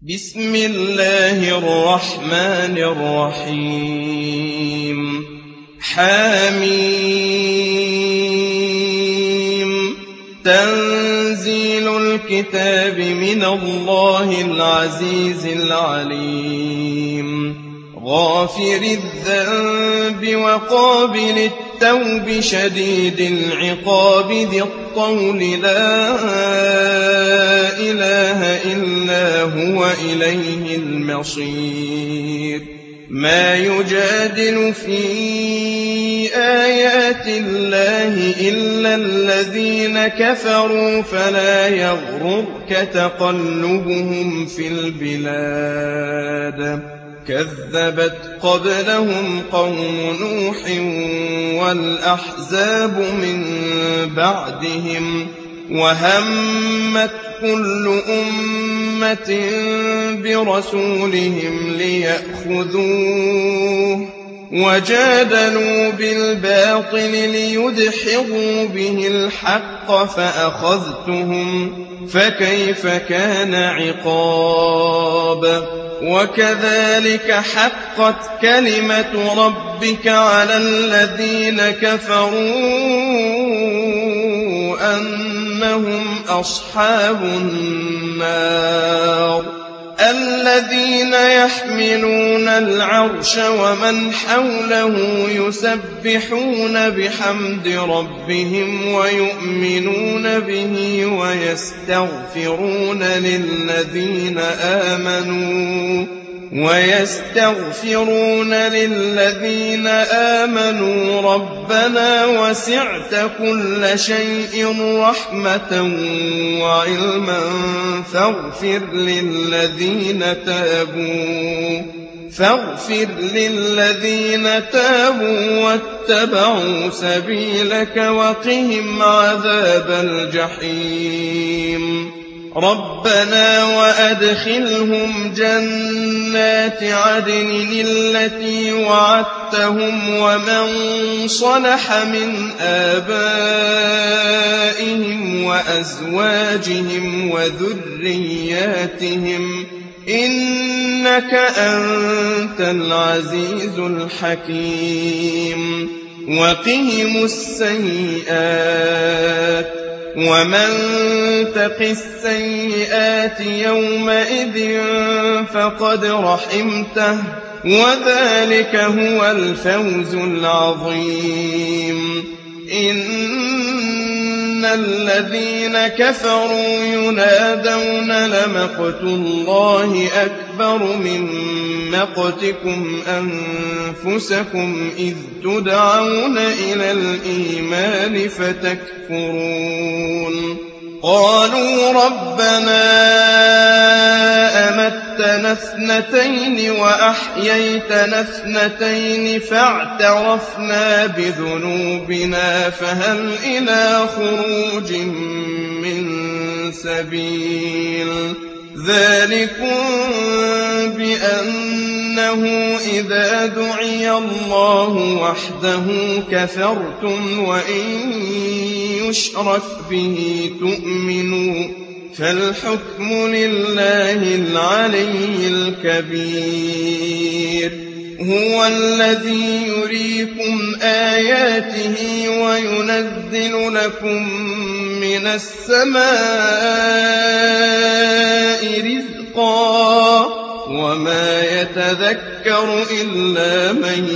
بسم الله الرحمن الرحيم حميم تنزيل الكتاب من الله العزيز العليم غافر الذنب وقابل التوب شديد العقاب ذي الطول لا إله إلا هو إليه المصير ما يجادل في آيات الله إلا الذين كفروا فلا يغررك تقلبهم في البلاد كذبت قبلهم قوم نوح والأحزاب من بعدهم وهمت كل أمة برسولهم ليأخذوه وجادلوا بالباطل ليدحضوا به الحق فأخذتهم فكيف كان عقاب وكذلك حقت كلمة ربك على الذين كفروا أنهم أصحاب النار الذين يحملون العرش ومن حوله يسبحون بحمد ربهم ويؤمنون به ويستغفرون للذين آمنوا ربنا وسعت كل شيء رحمة وعلما فاغفر للذين تابوا واتبعوا سبيلك وقهم عذاب الجحيم ربنا وأدخلهم جنات عدن التي وعدتهم ومن صلح من آبائهم وأزواجهم وذرياتهم إنك أنت العزيز الحكيم وقهم السيئات ومن تق السيئات يومئذ فقد رحمته وذلك هو الفوز العظيم إن الذين كفروا ينادون لمقت الله أكبر من مقتكم أنفسكم إذ تدعون إلى الإيمان فتكفرون قالوا ربنا أمتنا اثنتين وأحييتنا اثنتين فاعترفنا بذنوبنا فهل إلى خروج من سبيل ذلكم بأنه إذا دعي الله وحده كفرتم وإن يشرك به تؤمنوا فالحكم لله العلي الكبير هو الذي يريكم آياته وينزل لكم من السماء رزقا وما يتذكر إلا من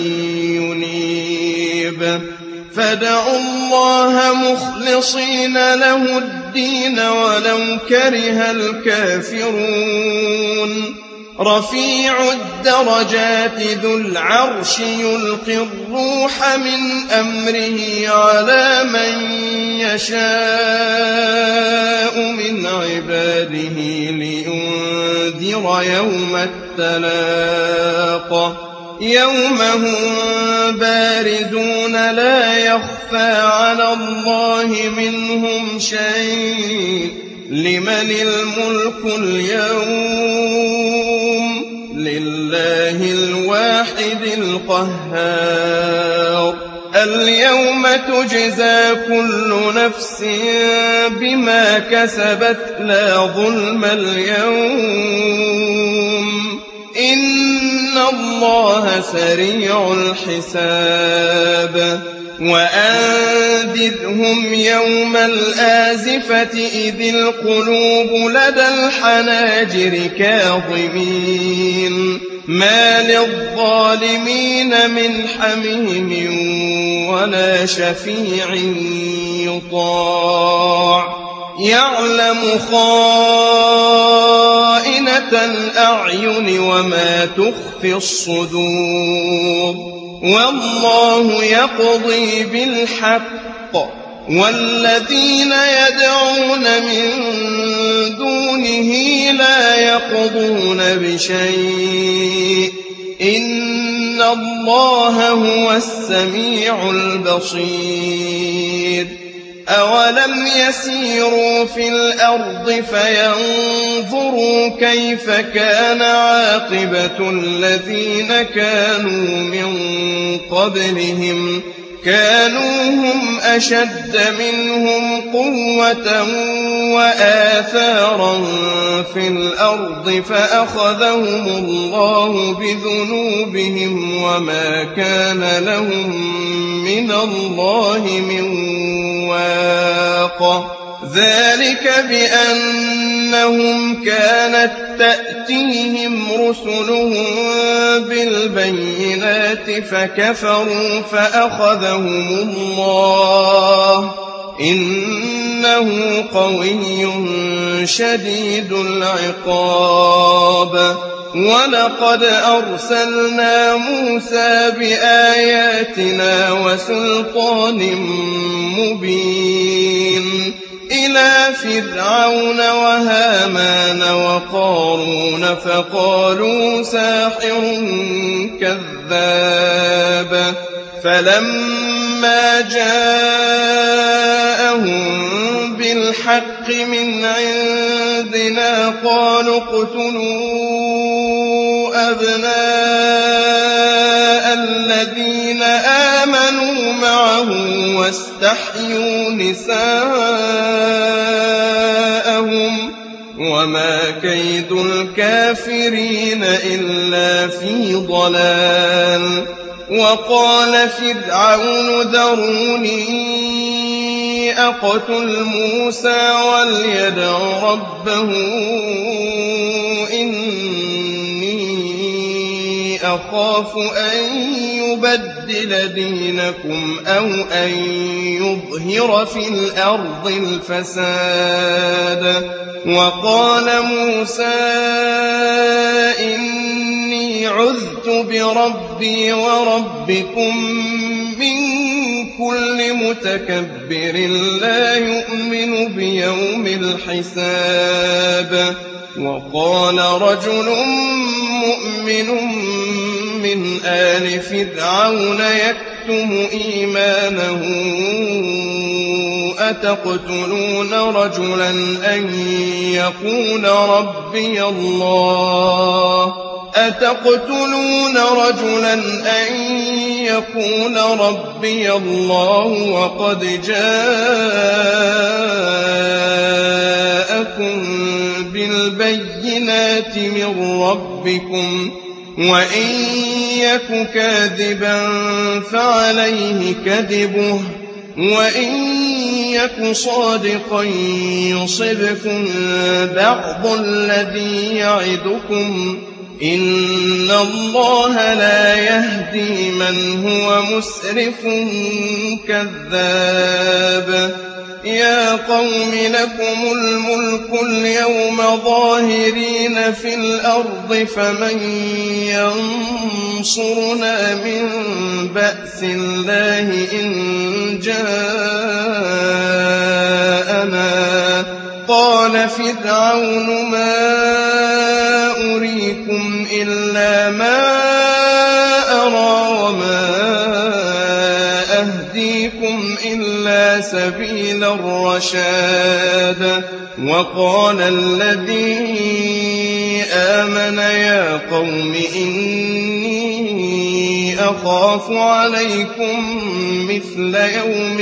ينيب فادعوا الله مخلصين له الدين ولو كره الكافرون رفيع الدرجات ذو العرش يلقي الروح من أمره على من يشاء من عباده لينذر يوم التلاق يوم هم باردون لا يخفى على الله منهم شيء لمن الملك اليوم لله الواحد القهار اليوم تجزى كل نفس بما كسبت لا ظلم اليوم اللَّهَ سَرِيعُ الْحِسَابِ وَأَنذِرْهُمْ يَوْمَ الْآزِفَةِ إِذِ الْقُلُوبُ لَدَى الْحَنَاجِرِ كَاظِمِينَ مَا لِلظَّالِمِينَ مِنْ حَمِيمٍ وَلَا شَفِيعٍ يُطَاعُ يَعْلَمُ خَائِنَةَ الْأَعْيُنِ وَمَا تُخْفِي الصُّدُورُ وَاللَّهُ يَقْضِي بِالْحَقِّ وَالَّذِينَ يَدْعُونَ مِن دُونِهِ لَا يَقْضُونَ بِشَيْءٍ إِنَّ اللَّهَ هُوَ السَّمِيعُ الْبَصِيرُ أَوَلَمْ يَسِيرُوا فِي الْأَرْضِ فَيَنظُرُوا كَيْفَ كَانَ عَاقِبَةُ الَّذِينَ كَانُوا مِن قَبْلِهِمْ كَانُوا هُمْ أَشَدَّ مِنْهُمْ قُوَّةً وَآثَارًا فِي الْأَرْضِ فَأَخَذَهُمُ اللَّهُ بِذُنُوبِهِمْ وَمَا كَانَ لَهُم مِّنَ اللَّهِ مِن واق ذَلِكَ بِأَنَّهُمْ كَانَت تَّأْتِيهِمْ رُسُلُهُم بِالْبَيِّنَاتِ فَكَفَرُوا فَأَخَذَهُمُ اللَّهُ إِنَّهُ قَوِيٌّ شَدِيدُ الْعِقَابِ وَلَقَدْ أَرْسَلْنَا مُوسَىٰ بِآيَاتِنَا وَسُلْطَانٍ مُّبِينٍ إِلَىٰ فِرْعَوْنَ وَهَامَانَ وَقَارُونَ فَقَالُوا سَاحِرٌ كَذَّابٌ فَلَمَّا جَاءَهُم بِالْحَقِّ مِنْ عِندِنَا قَالُوا اقْتُلُوا أَبْنَاءَ الَّذِينَ آمَنُوا مَعَهُ وَاسْتَحْيُوا نِسَاءَهُمْ وَمَا كَيْدُ الْكَافِرِينَ إِلَّا فِي ضَلَالٍ وَقَالَ فِرْعَوْنُ ذَرُونِي أَقْتُلْ مُوسَىٰ وَلْيَدْعُ رَبَّهُ إِنِّي أَخَافُ أَن يُبَدِّلَ دِينَكُمْ أَوْ أَن يُظْهِرَ فِي الْأَرْضِ الْفَسَادَ وَقَالَ مُوسَىٰ إِنِّي عُذْتُ بِرَبِّي وَرَبِّكُم مِّن كُلِّ مُتَكَبِّرٍ لَّا يُؤْمِنُ بِيَوْمِ الْحِسَابِ وَقَالَ رَجُلٌ مُّؤْمِنٌ مِّنْ آلِ فِرْعَوْنَ يَكْتُمُ إِيمَانَهُ أَتَقْتُلُونَ رَجُلًا أَن يَقُولَ رَبِّيَ اللَّهُ وَقَدْ جَاءَكُم بِالْبَيِّنَاتِ مِن رَّبِّكُمْ وَإِن يَكُ كَاذِبًا فَعَلَيْهِ كَذِبُهُ وَإِن يَكُ صَادِقًا يُصِبْكُم بَعْضُ الَّذِي يَعِدُكُمْ إِنَّ اللَّهَ لَا يَهْدِي مَنْ هُوَ مُسْرِفٌ كَذَّابٌ يَا قَوْمِ لَكُمُ الْمُلْكُ الْيَوْمَ ظَاهِرِينَ فِي الْأَرْضِ فَمَن يَنصُرُنَا مِن بَأْسِ اللَّهِ إِن جَاءَنَا قَالَ فِرْعَوْنُ مَا أُرِيكُمْ إِلَّا مَا أَرَىٰ وَمَا أَهْدِيكُمْ إِلَّا سَبِيلَ الرَّشَادِ وَقَالَ الَّذِي آمَنَ يَا قَوْمِ إِنِّي أَخَافُ عَلَيْكُم مِّثْلَ يَوْمِ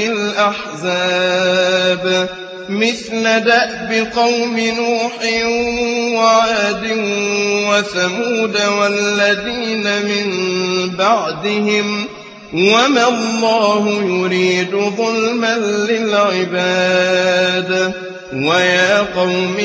الْأَحْزَابِ مثل دأب قوم نوح وعاد وثمود والذين من بعدهم وما الله يريد ظلما للعباد ويا قوم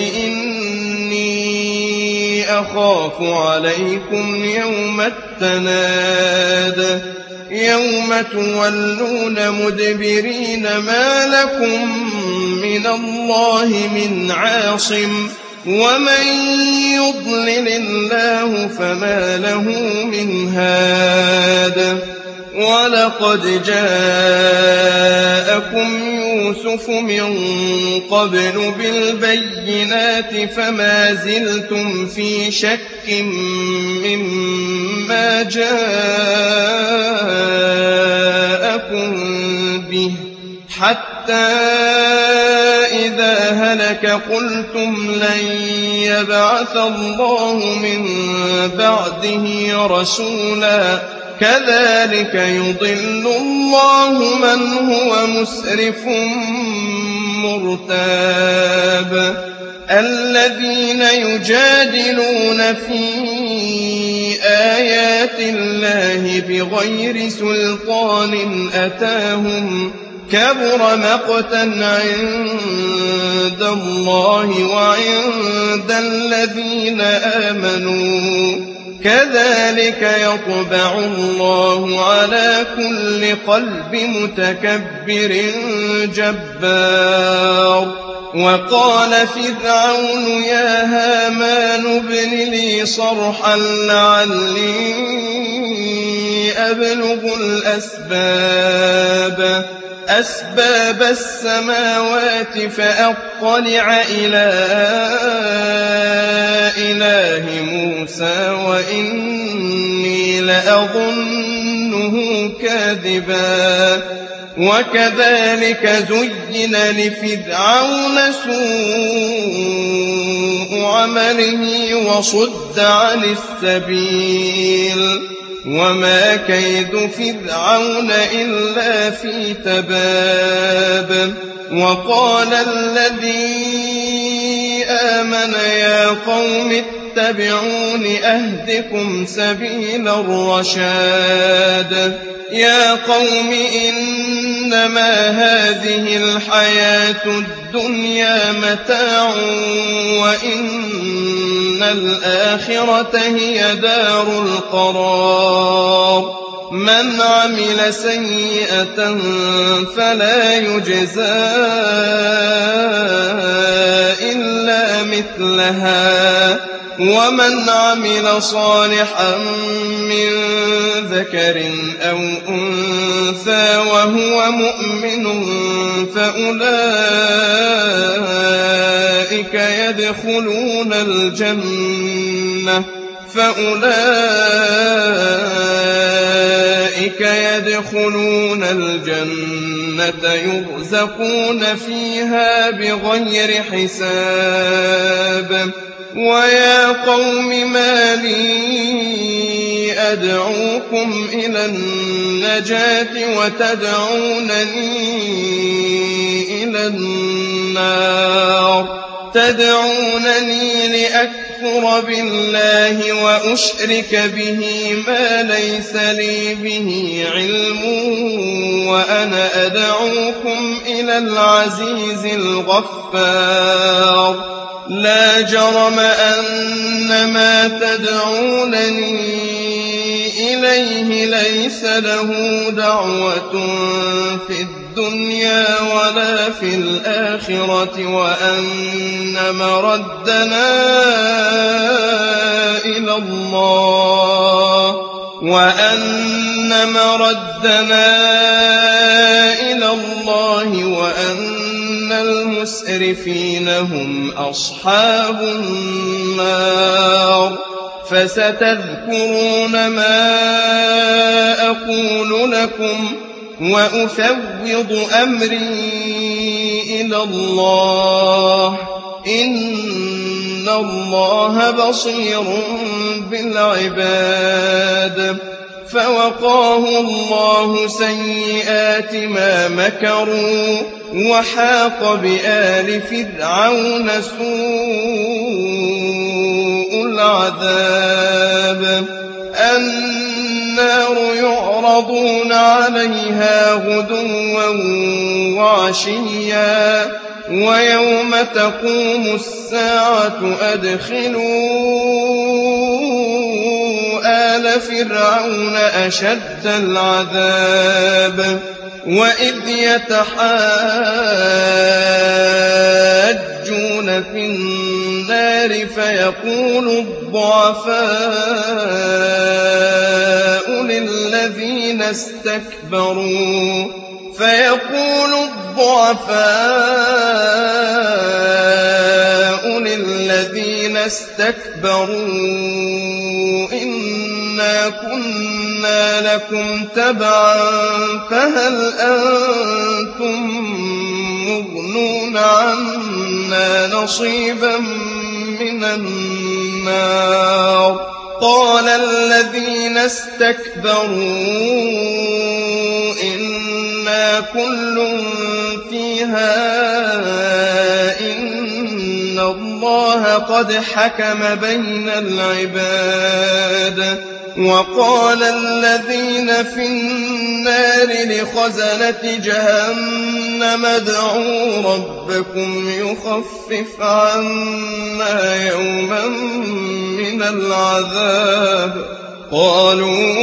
إني أخاف عليكم يوم التناد يوم تولون مدبرين ما لكم من الله من عاصم ومن يضلل الله فما له من هاد ولقد جاءكم يوسف من قبل بالبينات فما زلتم في شك مما جاءكم به حتى إذا هلك قلتم لن يبعث الله من بعده رسولا كذلك يضل الله من هو مسرف مرتاب الذين يجادلون في آيات الله بغير سلطان أتاهم كبر مقتا عند الله وعند الذين آمنوا كذلك يطبع الله على كل قلب متكبر جبار وقال فرعون يا هامان ابن لي صرحا لعلي أبلغ أسباب السماوات فأطلع إلى إله موسى وإني لأظنه كاذبا وكذلك زين لفرعون سوء عمله وصد عن السبيل وما كيد فرعون إلا في تباب وقال الذي آمن يا قوم اتبعون أهدكم سبيل الرشاد يا قوم إنما هذه الحياة الدنيا متاع وإن الآخرة هي دار القرار من عمل سيئة فلا يجزى إلا مثلها ومن عمل صالحا من ذكر أو أنثى وهو مؤمن فأولئك يدخلون الجنة يرزقون فيها بغير حساب ويا قوم ما لي أدعوكم إلى النجاة وتدعونني إلى النار تدعونني لأكفر بالله وأشرك به ما ليس لي به علم وأنا أدعوكم إلى العزيز الغفار لا جرم أن ما تدعونني إليه ليس له دعوة في الدنيا ولا في الآخرة وأن مردنا إلى الله وأن المسرفين هم أصحاب النار فستذكرون ما أقول لكم وأفوض أمري إلى الله إن الله بصير بالعباد فوقاه الله سيئات ما مكروا وحاق بآل فرعون سوء العذاب النار يعرضون عليها غدوا وعشيا ويوم تقوم الساعة أدخلوا آل فرعون أشد العذاب وإذ يتحاجون في النار فيقول الضعفاء للذين استكبروا إنا كنا لكم تبعا فهل أنتم مغنون عنا نصيبا من النار قال الذين استكبروا إنا كل فيها إن الله قد حكم بين العباد وقال الذين في النار لخزنة جهنم ادعوا ربكم يخفف عنا يوما من العذاب قالوا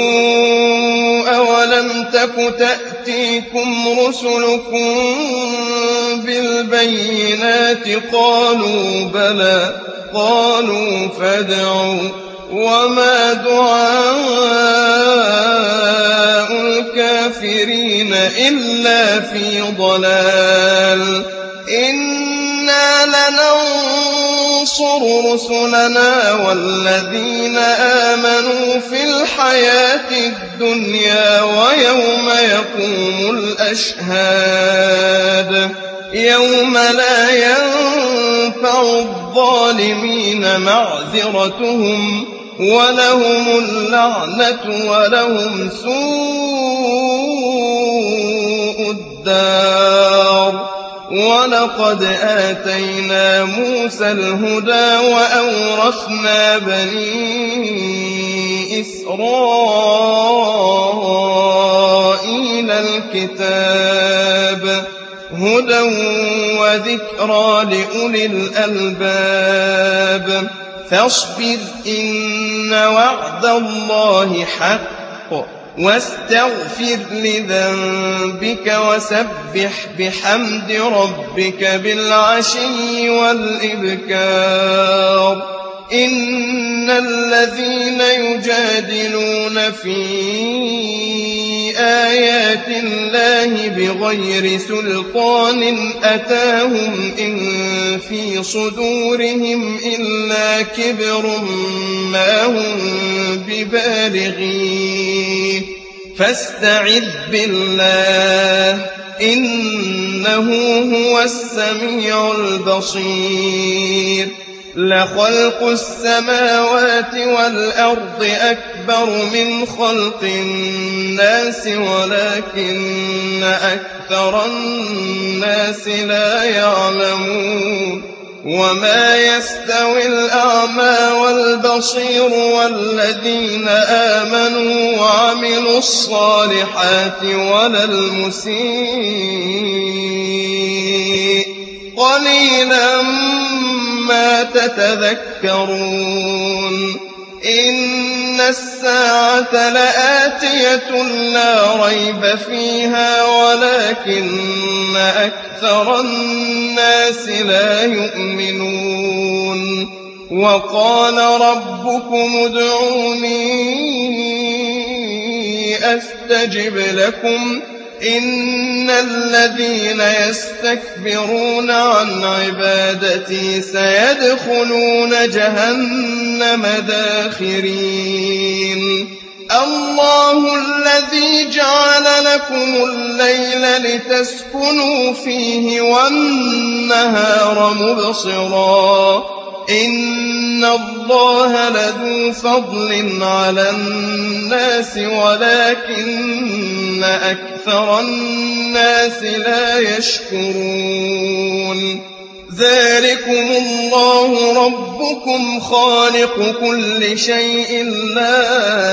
أولم تك تأتيكم رسلكم بالبينات قالوا بلى قالوا فادعوا وما دعاء الكافرين إلا في ضلال إنا لننصر رسلنا والذين آمنوا في الحياة الدنيا ويوم يقوم الأشهاد يوم لا ينفع الظالمين معذرتهم ولهم اللعنة ولهم سوء الدار ولقد آتينا موسى الهدى وأورثنا بني إسرائيل الكتاب هدى وذكرى لأولي الألباب فاصبر إن وعد الله حق واستغفر لذنبك وسبح بحمد ربك بالعشي والإبكار إن الذين يجادلون في آيات الله بغير سلطان أتاهم إن في صدورهم إلا كبر ما هم ببالغيه فاستعذ بالله إنه هو السميع البصير لخلق السماوات والأرض أكبر من خلق الناس ولكن أكثر الناس لا يعلمون وما يستوي الأعمى والبصير والذين آمنوا وعملوا الصالحات ولا المسيء قليلا ما تتذكرون إن الساعة لآتية لا ريب فيها ولكن أكثر الناس لا يؤمنون وقال ربكم ادعوني أستجب لكم إن الذين يستكبرون عن عبادتي سيدخلون جهنم داخرين الله الذي جعل لكم الليل لتسكنوا فيه والنهار مبصرا إن الله لذو فضل على الناس ولكن أكثر الناس لا يشكرون ذلكم الله ربكم خالق كل شيء لا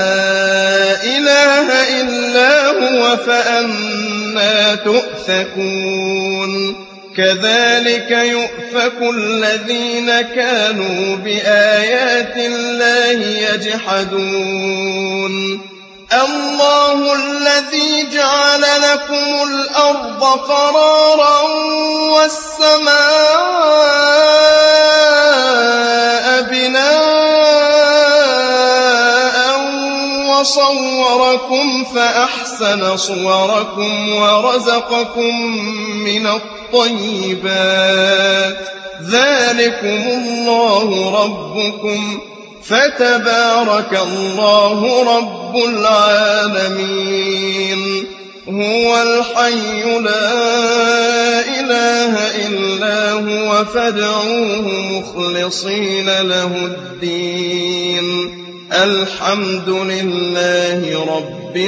إله إلا هو فأنى تؤفكون كذلك يؤفك الذين كانوا بآيات الله يجحدون الله الذي جعل لكم الأرض قرارا والسماء بناء وصوركم فأحسن صوركم ورزقكم من الطيبات ذلكم الله ربكم فتبارك الله رب العالمين هو الحي لا إله إلا هو فادعوه مخلصين له الدين الحمد لله رب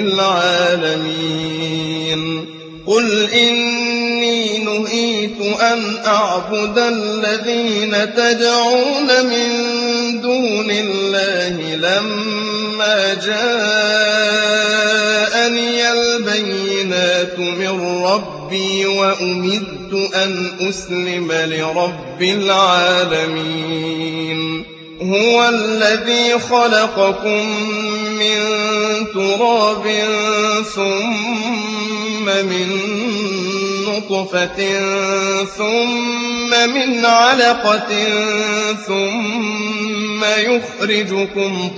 العالمين قل إني نهيت أن أعبد الذين تدعون من دون الله لما جاءني البينات من ربي وأمرت أن أسلم لرب العالمين هو الذي خلقكم من تراب ثم من نطفة ثم من علقة ثم يخرجكم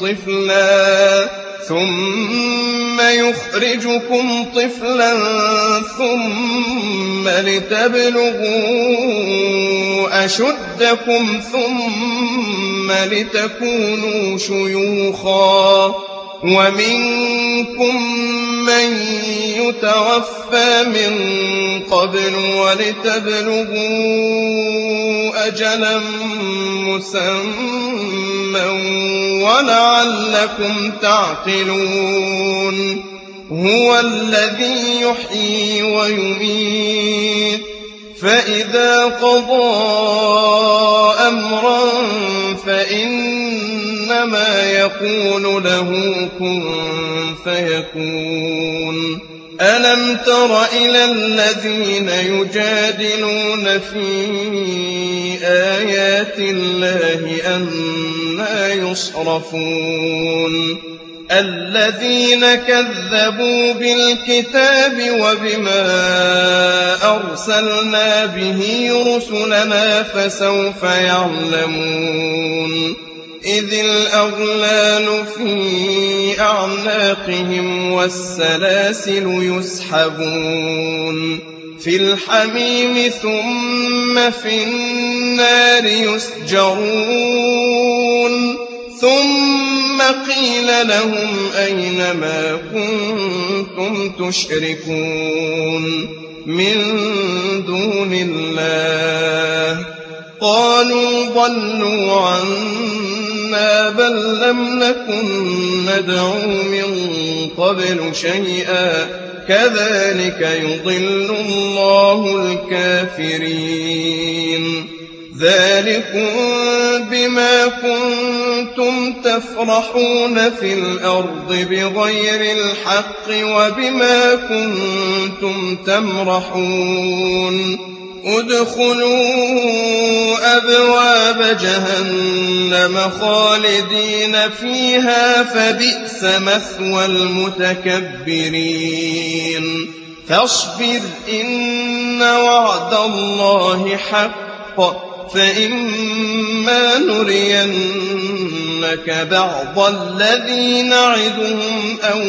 طفلا ثم لتبلغوا أشدكم ثم لتكونوا شيوخا ومنكم من يتوفى من قبل ولتبلغوا أجلا مسمى ولعلكم تعقلون هو الذي يحيي ويميت فإذا قضى أمرا فإنما يقول له كن فيكون ألم تر إلى الذين يجادلون في آيات الله أنى يصرفون الذين كذبوا بالكتاب وبما أرسلنا به رسلنا فسوف يعلمون إذ الأغلال في أعناقهم والسلاسل يسحبون في الحميم ثم في النار يسجرون ثم قيل لهم أين ما كنتم تشركون من دون الله قالوا ضلوا عنا بل لم نكن ندعو من قبل شيئا كذلك يضل الله الكافرين ذلكم بما كنتم تفرحون في الأرض بغير الحق وبما كنتم تمرحون ادخلوا أبواب جهنم خالدين فيها فبئس مثوى المتكبرين فاصبر إن وعد الله حق فإما نرينك بعض الذي نعدهم أو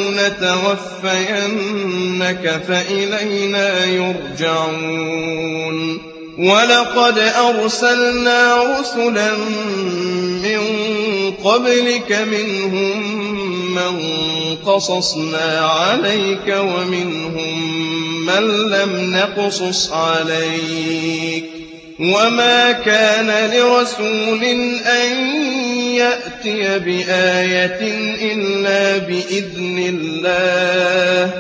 نتوفينك فإلينا يرجعون ولقد أرسلنا رسلا من قبلك منهم من قصصنا عليك ومنهم من لم نقصص عليك وما كان لرسول أن يأتي بآية إلا بإذن الله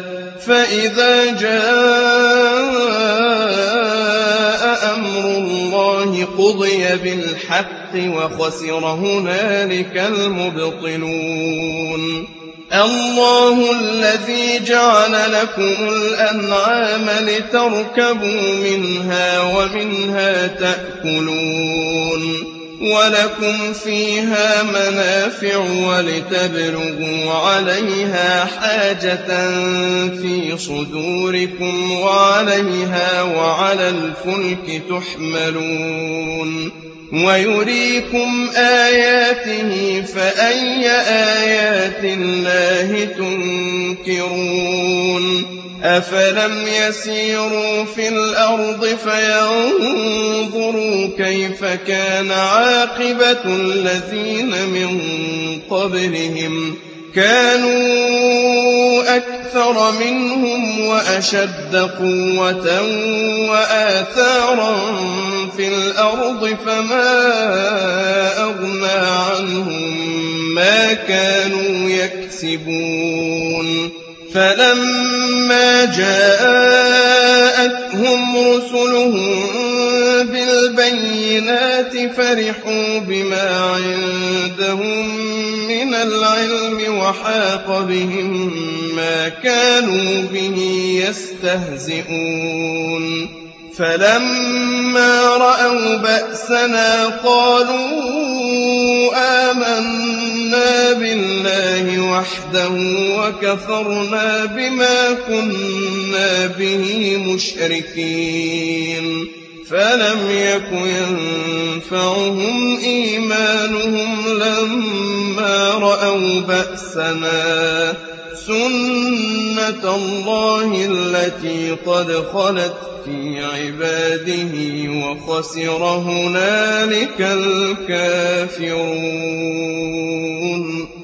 فإذا جاء أمر الله قُضِيَ بِالْحَقِّ وَخَسِرَ هُنَالِكَ الْمُبْطِلُونَ اللَّهُ الَّذِي جَعَلَ لَكُمُ الْأَنْعَامَ لِتَرْكَبُوا مِنْهَا وَمِنْهَا تَأْكُلُونَ وَلَكُمْ فِيهَا مَنَافِعُ وَلِتَبْلُغُوا عَلَيْهَا حَاجَةً فِي صُدُورِكُمْ وَعَلَيْهَا وَعَلَى الْفُلْكِ تُحْمَلُونَ وَيُرِيكُمْ آيَاتِهِ فَأَيَّ آيَاتِ اللَّهِ تُنكِرُونَ أَفَلَمْ يَسِيرُوا فِي الْأَرْضِ فَيَنظُرُوا كَيْفَ كَانَ عَاقِبَةُ الَّذِينَ مِن قَبْلِهِمْ كَانُوا أَكْثَرَ مِنْهُمْ وَأَشَدَّ قُوَّةً وَآثَارًا فِي الْأَرْضِ فَمَا أَغْنَىٰ عَنْهُم مَّا كَانُوا يَكْسِبُونَ فَلَمَّا جَاءَتْهُمْ رُسُلُهُم بِالْبَيِّنَاتِ فَرِحُوا بِمَا عِندَهُم مِّنَ الْعِلْمِ وَحَاقَ بِهِم مَّا كَانُوا بِهِ يَسْتَهْزِئُونَ فَلَمَّا رَأَوْا بَأْسَنَا قَالُوا آمَنَّا بِاللَّهِ وَحْدَهُ وَكَفَرْنَا بِمَا كُنَّا بِهِ مُشْرِكِينَ فَلَمْ يَكُ يَنفَعُهُمْ إِيمَانُهُمْ لَمَّا رَأَوْا بَأْسَنَا ۖ سُنَّتَ اللَّهِ الَّتِي قَدْ خَلَتْ فِي عِبَادِهِ وَخَسِرَ هُنَالِكَ الْكَافِرُونَ